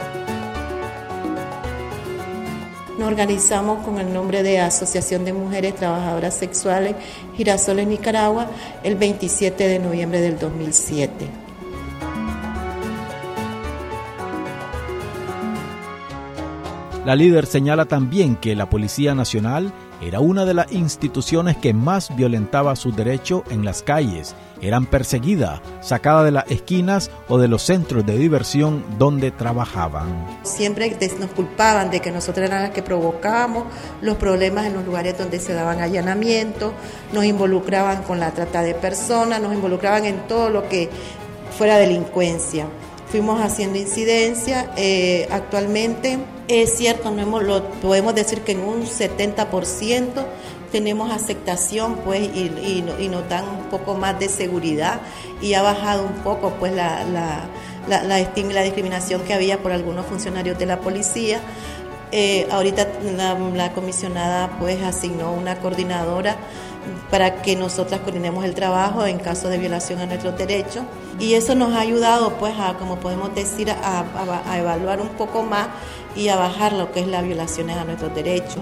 Nos organizamos con el nombre de Asociación de Mujeres Trabajadoras Sexuales Girasoles Nicaragua el veintisiete de noviembre del dos mil siete. La líder señala también que la Policía Nacional era una de las instituciones que más violentaba sus derechos en las calles. Eran perseguidas, sacadas de las esquinas o de los centros de diversión donde trabajaban. Siempre nos culpaban de que nosotros éramos las que provocábamos los problemas en los lugares donde se daban allanamientos, nos involucraban con la trata de personas, nos involucraban en todo lo que fuera delincuencia. Fuimos haciendo incidencia, eh, actualmente es cierto, no hemos, lo, podemos decir que en un setenta por ciento tenemos aceptación, pues, y, y, y nos dan un poco más de seguridad, y ha bajado un poco, pues, la, la, la, la estigma y la discriminación que había por algunos funcionarios de la policía. Eh, ahorita la, la comisionada, pues, asignó una coordinadora para que nosotras coordinemos el trabajo en caso de violación a nuestros derechos, y eso nos ha ayudado, pues, a, como podemos decir, a, a, a evaluar un poco más y a bajar lo que es las violaciones a nuestros derechos.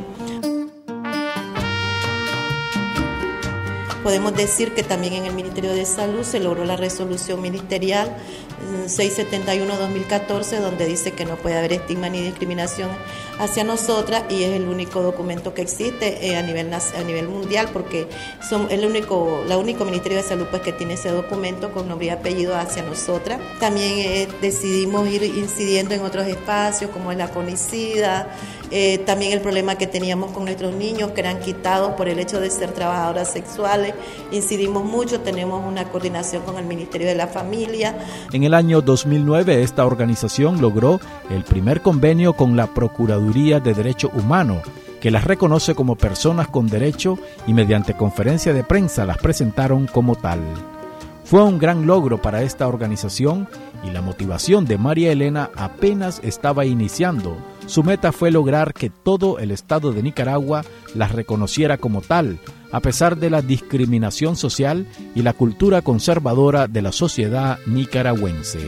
Podemos decir que también en el Ministerio de Salud se logró la resolución ministerial seiscientos setenta y uno guion dos mil catorce, donde dice que no puede haber estigma ni discriminación hacia nosotras, y es el único documento que existe eh, a nivel a nivel mundial, porque son el único la único Ministerio de Salud, pues, que tiene ese documento con nombre y apellido hacia nosotras. También eh, decidimos ir incidiendo en otros espacios como es la CONICIDA, eh, también el problema que teníamos con nuestros niños que eran quitados por el hecho de ser trabajadoras sexuales. Incidimos mucho, tenemos una coordinación con el Ministerio de la Familia. En el año dos mil nueve, esta organización logró el primer convenio con la Procuraduría de Derechos Humanos, que las reconoce como personas con derecho, y mediante conferencia de prensa las presentaron como tal. Fue un gran logro para esta organización, y la motivación de María Elena apenas estaba iniciando. Su meta fue lograr que todo el estado de Nicaragua las reconociera como tal, a pesar de la discriminación social y la cultura conservadora de la sociedad nicaragüense.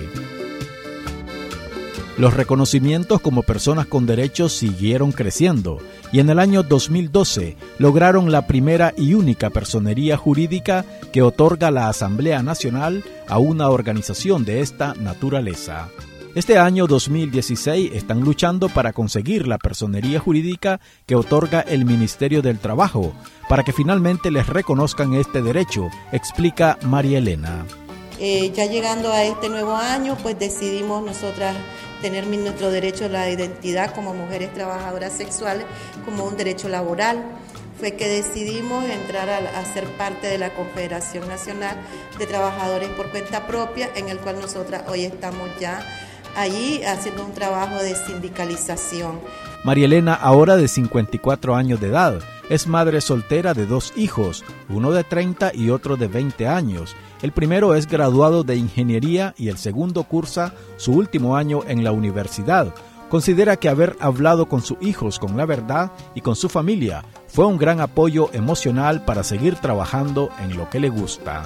Los reconocimientos como personas con derechos siguieron creciendo, y en el año dos mil doce lograron la primera y única personería jurídica que otorga la Asamblea Nacional a una organización de esta naturaleza. Este año dos mil dieciséis están luchando para conseguir la personería jurídica que otorga el Ministerio del Trabajo, para que finalmente les reconozcan este derecho, explica María Elena. Eh, ya llegando a este nuevo año, pues decidimos nosotras tener nuestro derecho a la identidad como mujeres trabajadoras sexuales como un derecho laboral. Fue que decidimos entrar a, a ser parte de la Confederación Nacional de Trabajadores por Cuenta Propia, en el cual nosotras hoy estamos ya allí haciendo un trabajo de sindicalización. María Elena, ahora de cincuenta y cuatro años de edad, es madre soltera de dos hijos, uno de treinta y otro de veinte años. El primero es graduado de ingeniería y el segundo cursa su último año en la universidad. Considera que haber hablado con sus hijos con la verdad y con su familia fue un gran apoyo emocional para seguir trabajando en lo que le gusta.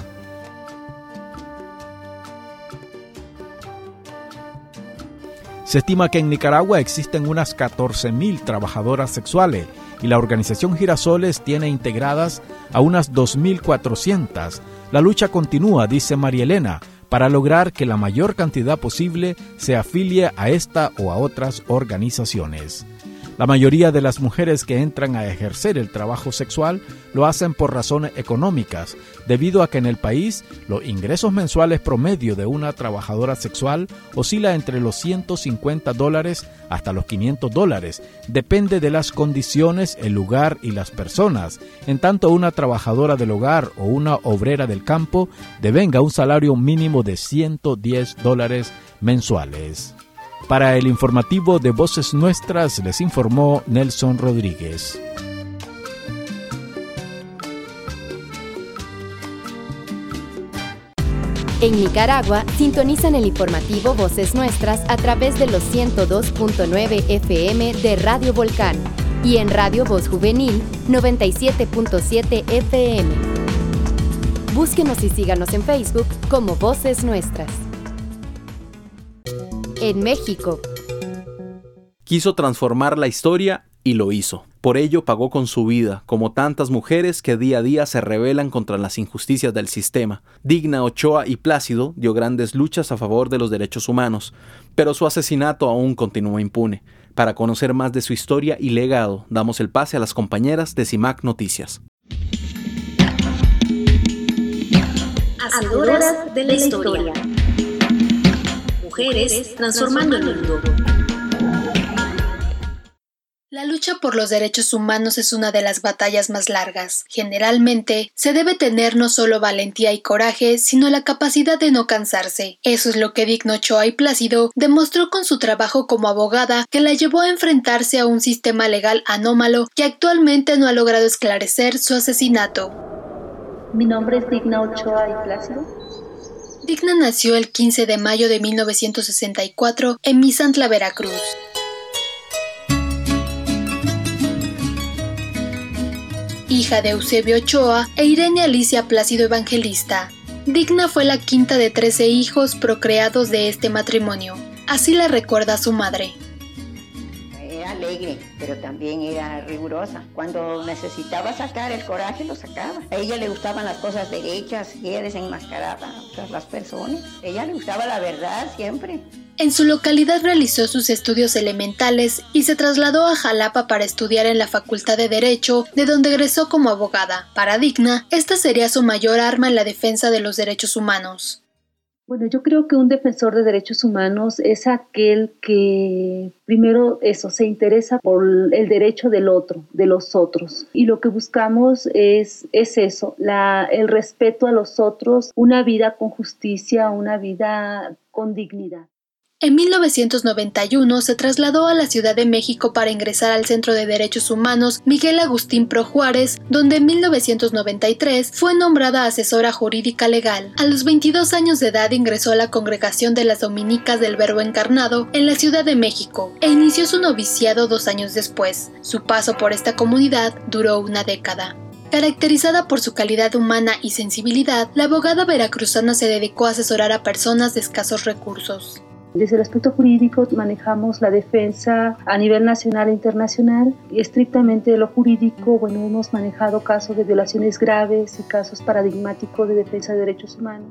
Se estima que en Nicaragua existen unas catorce mil trabajadoras sexuales y la organización Girasoles tiene integradas a unas dos mil cuatrocientas. La lucha continúa, dice María Elena, para lograr que la mayor cantidad posible se afilie a esta o a otras organizaciones. La mayoría de las mujeres que entran a ejercer el trabajo sexual lo hacen por razones económicas, debido a que en el país los ingresos mensuales promedio de una trabajadora sexual oscila entre los ciento cincuenta dólares hasta los quinientos dólares. Depende de las condiciones, el lugar y las personas. En tanto, una trabajadora del hogar o una obrera del campo devenga un salario mínimo de ciento diez dólares mensuales. Para el informativo de Voces Nuestras les informó Nelson Rodríguez. En Nicaragua, sintonizan el informativo Voces Nuestras a través de los ciento dos punto nueve F M de Radio Volcán y en Radio Voz Juvenil noventa y siete punto siete F M. Búsquenos y síganos en Facebook como Voces Nuestras. En México. Quiso transformar la historia y lo hizo. Por ello pagó con su vida, como tantas mujeres que día a día se rebelan contra las injusticias del sistema. Digna Ochoa y Plácido dio grandes luchas a favor de los derechos humanos, pero su asesinato aún continúa impune. Para conocer más de su historia y legado, damos el pase a las compañeras de CIMAC Noticias. Hacedoras de la historia. Mujeres transformando el mundo. La lucha por los derechos humanos es una de las batallas más largas. Generalmente, se debe tener no solo valentía y coraje, sino la capacidad de no cansarse. Eso es lo que Digna Ochoa y Plácido demostró con su trabajo como abogada, que la llevó a enfrentarse a un sistema legal anómalo que actualmente no ha logrado esclarecer su asesinato. Mi nombre es Digna Ochoa y Plácido. Digna nació el quince de mayo de mil novecientos sesenta y cuatro en Misantla, Veracruz. Hija de Eusebio Ochoa e Irene Alicia Plácido Evangelista. Digna fue la quinta de trece hijos procreados de este matrimonio. Así la recuerda su madre. Era alegre, pero también era rigurosa. Cuando necesitaba sacar el coraje, lo sacaba. A ella le gustaban las cosas derechas, y ella desenmascaraba a todas las personas. A ella le gustaba la verdad siempre. En su localidad realizó sus estudios elementales y se trasladó a Jalapa para estudiar en la Facultad de Derecho, de donde egresó como abogada. Para Digna, esta sería su mayor arma en la defensa de los derechos humanos. Bueno, yo creo que un defensor de derechos humanos es aquel que primero eso, se interesa por el derecho del otro, de los otros. Y lo que buscamos es, es eso, la, el respeto a los otros, una vida con justicia, una vida con dignidad. En mil novecientos noventa y uno se trasladó a la Ciudad de México para ingresar al Centro de Derechos Humanos Miguel Agustín Pro Juárez, donde en mil novecientos noventa y tres fue nombrada asesora jurídica legal. A los veintidós años de edad ingresó a la Congregación de las Dominicas del Verbo Encarnado en la Ciudad de México e inició su noviciado dos años después. Su paso por esta comunidad duró una década. Caracterizada por su calidad humana y sensibilidad, la abogada veracruzana se dedicó a asesorar a personas de escasos recursos. Desde el aspecto jurídico manejamos la defensa a nivel nacional e internacional y estrictamente de lo jurídico, bueno, hemos manejado casos de violaciones graves y casos paradigmáticos de defensa de derechos humanos.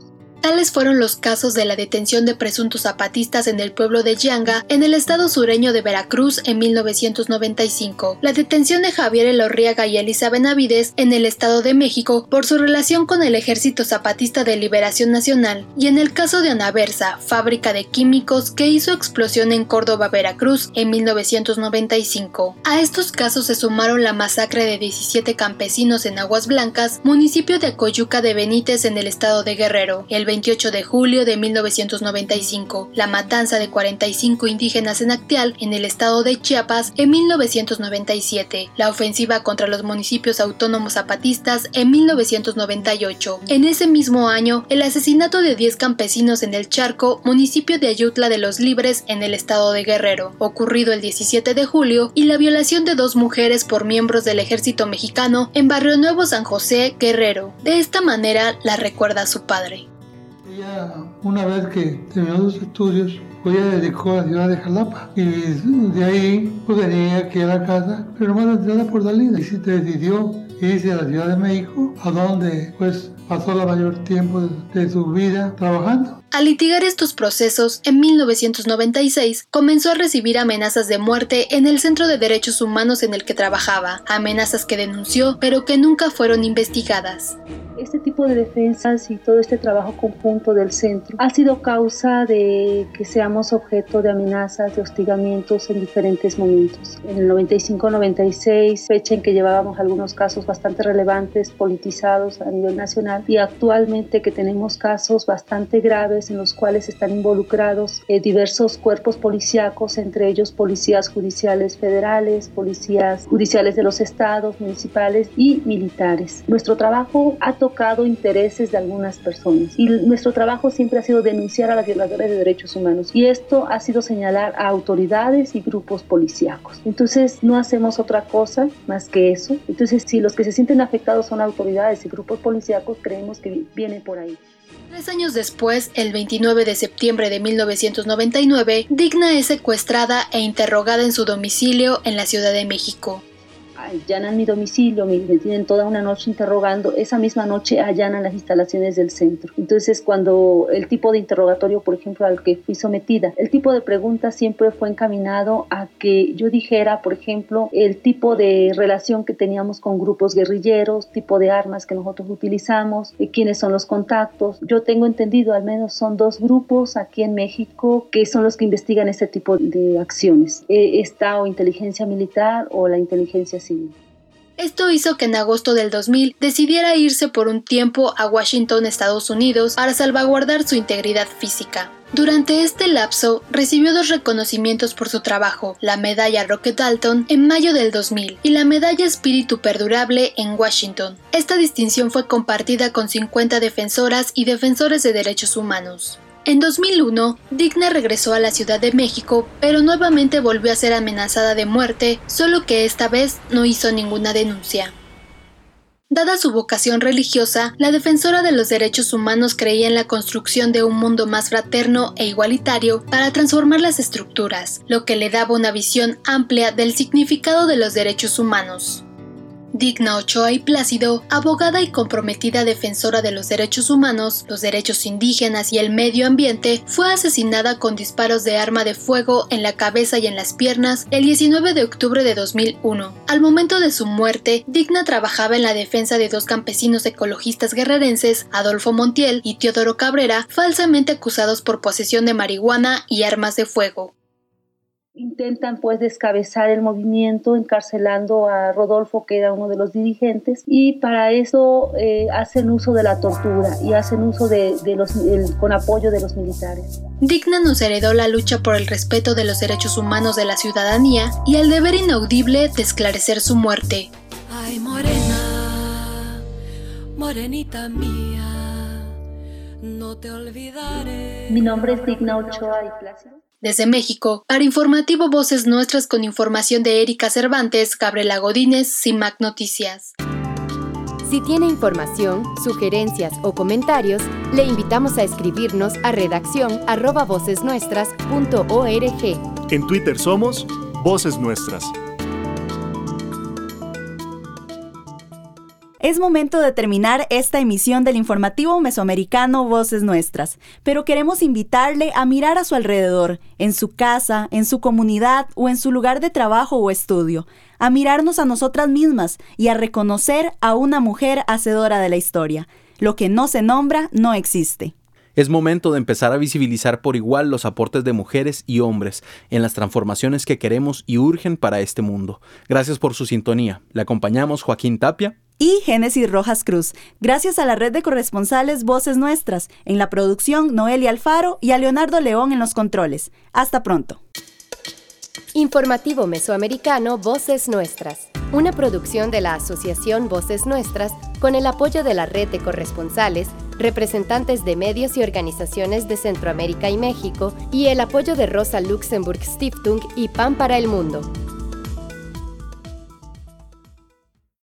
Tales fueron los casos de la detención de presuntos zapatistas en el pueblo de Yanga, en el estado sureño de Veracruz en mil novecientos noventa y cinco, la detención de Javier Elorriaga y Elisa Benavides en el estado de México por su relación con el Ejército Zapatista de Liberación Nacional, y en el caso de Anaversa, fábrica de químicos que hizo explosión en Córdoba, Veracruz en mil novecientos noventa y cinco. A estos casos se sumaron la masacre de diecisiete campesinos en Aguas Blancas, municipio de Coyuca de Benítez en el estado de Guerrero, el veintiocho de julio de mil novecientos noventa y cinco, la matanza de cuarenta y cinco indígenas en Acteal, en el estado de Chiapas, en mil novecientos noventa y siete, la ofensiva contra los municipios autónomos zapatistas en mil novecientos noventa y ocho. En ese mismo año, el asesinato de diez campesinos en el Charco, municipio de Ayutla de los Libres, en el estado de Guerrero, ocurrido el diecisiete de julio, y la violación de dos mujeres por miembros del ejército mexicano en Barrio Nuevo, San José, Guerrero. De esta manera la recuerda su padre. Ella, una vez que terminó sus estudios, pues ella dedicó a la ciudad de Jalapa y de ahí pues venía aquí a la casa, pero más de entrada por salida, y se decidió irse a la Ciudad de México, a donde pues pasó la mayor tiempo de, de su vida trabajando. Al litigar estos procesos, en mil novecientos noventa y seis comenzó a recibir amenazas de muerte en el Centro de Derechos Humanos en el que trabajaba, amenazas que denunció pero que nunca fueron investigadas. Este tipo de defensas y todo este trabajo conjunto del centro ha sido causa de que seamos objeto de amenazas, de hostigamientos en diferentes momentos. En el noventa y cinco noventa y seis, fecha en que llevábamos algunos casos bastante relevantes, politizados a nivel nacional, y actualmente que tenemos casos bastante graves en los cuales están involucrados eh, diversos cuerpos policíacos, entre ellos policías judiciales federales, policías judiciales de los estados, municipales y militares. Nuestro trabajo ha tocado intereses de algunas personas y nuestro trabajo siempre ha sido denunciar a las violadoras de derechos humanos, y esto ha sido señalar a autoridades y grupos policíacos. Entonces no hacemos otra cosa más que eso. Entonces si los que se sienten afectados son autoridades y grupos policíacos, creemos que viene por ahí. Tres años después, el veintinueve de septiembre de mil novecientos noventa y nueve, Digna es secuestrada e interrogada en su domicilio en la Ciudad de México. Allanan mi domicilio, me tienen toda una noche interrogando. Esa misma noche allanan las instalaciones del centro. Entonces, cuando el tipo de interrogatorio, por ejemplo, al que fui sometida, el tipo de preguntas siempre fue encaminado a que yo dijera, por ejemplo, el tipo de relación que teníamos con grupos guerrilleros, tipo de armas que nosotros utilizamos, eh, quiénes son los contactos. Yo tengo entendido, al menos son dos grupos aquí en México que son los que investigan este tipo de acciones. Eh, está o inteligencia militar o la inteligencia civil. Esto hizo que en agosto del dos mil decidiera irse por un tiempo a Washington, Estados Unidos, para salvaguardar su integridad física. Durante este lapso, recibió dos reconocimientos por su trabajo, la medalla Rocket Dalton en mayo del dos mil y la medalla Espíritu Perdurable en Washington. Esta distinción fue compartida con cincuenta defensoras y defensores de derechos humanos. En dos mil uno, Digna regresó a la Ciudad de México, pero nuevamente volvió a ser amenazada de muerte, solo que esta vez no hizo ninguna denuncia. Dada su vocación religiosa, la defensora de los derechos humanos creía en la construcción de un mundo más fraterno e igualitario para transformar las estructuras, lo que le daba una visión amplia del significado de los derechos humanos. Digna Ochoa y Plácido, abogada y comprometida defensora de los derechos humanos, los derechos indígenas y el medio ambiente, fue asesinada con disparos de arma de fuego en la cabeza y en las piernas el diecinueve de octubre de dos mil uno. Al momento de su muerte, Digna trabajaba en la defensa de dos campesinos ecologistas guerrerenses, Adolfo Montiel y Teodoro Cabrera, falsamente acusados por posesión de marihuana y armas de fuego. Intentan pues descabezar el movimiento encarcelando a Rodolfo, que era uno de los dirigentes, y para eso eh, hacen uso de la tortura y hacen uso de, de los, el, con apoyo de los militares. Digna nos heredó la lucha por el respeto de los derechos humanos de la ciudadanía y el deber inaudible de esclarecer su muerte. Ay, morena, morenita mía, no te olvidaré. Mi nombre es Digna Ochoa y Plácido. Desde México, para Informativo Voces Nuestras con información de Erika Cervantes, Gabriela Godínez, C I M A C Noticias. Si tiene información, sugerencias o comentarios, le invitamos a escribirnos a redacción arroba vocesnuestras punto org. En Twitter somos Voces Nuestras. Es momento de terminar esta emisión del informativo mesoamericano Voces Nuestras, pero queremos invitarle a mirar a su alrededor, en su casa, en su comunidad o en su lugar de trabajo o estudio, a mirarnos a nosotras mismas y a reconocer a una mujer hacedora de la historia. Lo que no se nombra no existe. Es momento de empezar a visibilizar por igual los aportes de mujeres y hombres en las transformaciones que queremos y urgen para este mundo. Gracias por su sintonía. Le acompañamos Joaquín Tapia y Génesis Rojas Cruz. Gracias a la red de corresponsales Voces Nuestras. En la producción, Noelia Alfaro y a Leonardo León en los controles. Hasta pronto. Informativo Mesoamericano Voces Nuestras. Una producción de la Asociación Voces Nuestras con el apoyo de la red de corresponsales, representantes de medios y organizaciones de Centroamérica y México y el apoyo de Rosa Luxemburg Stiftung y Pan para el Mundo.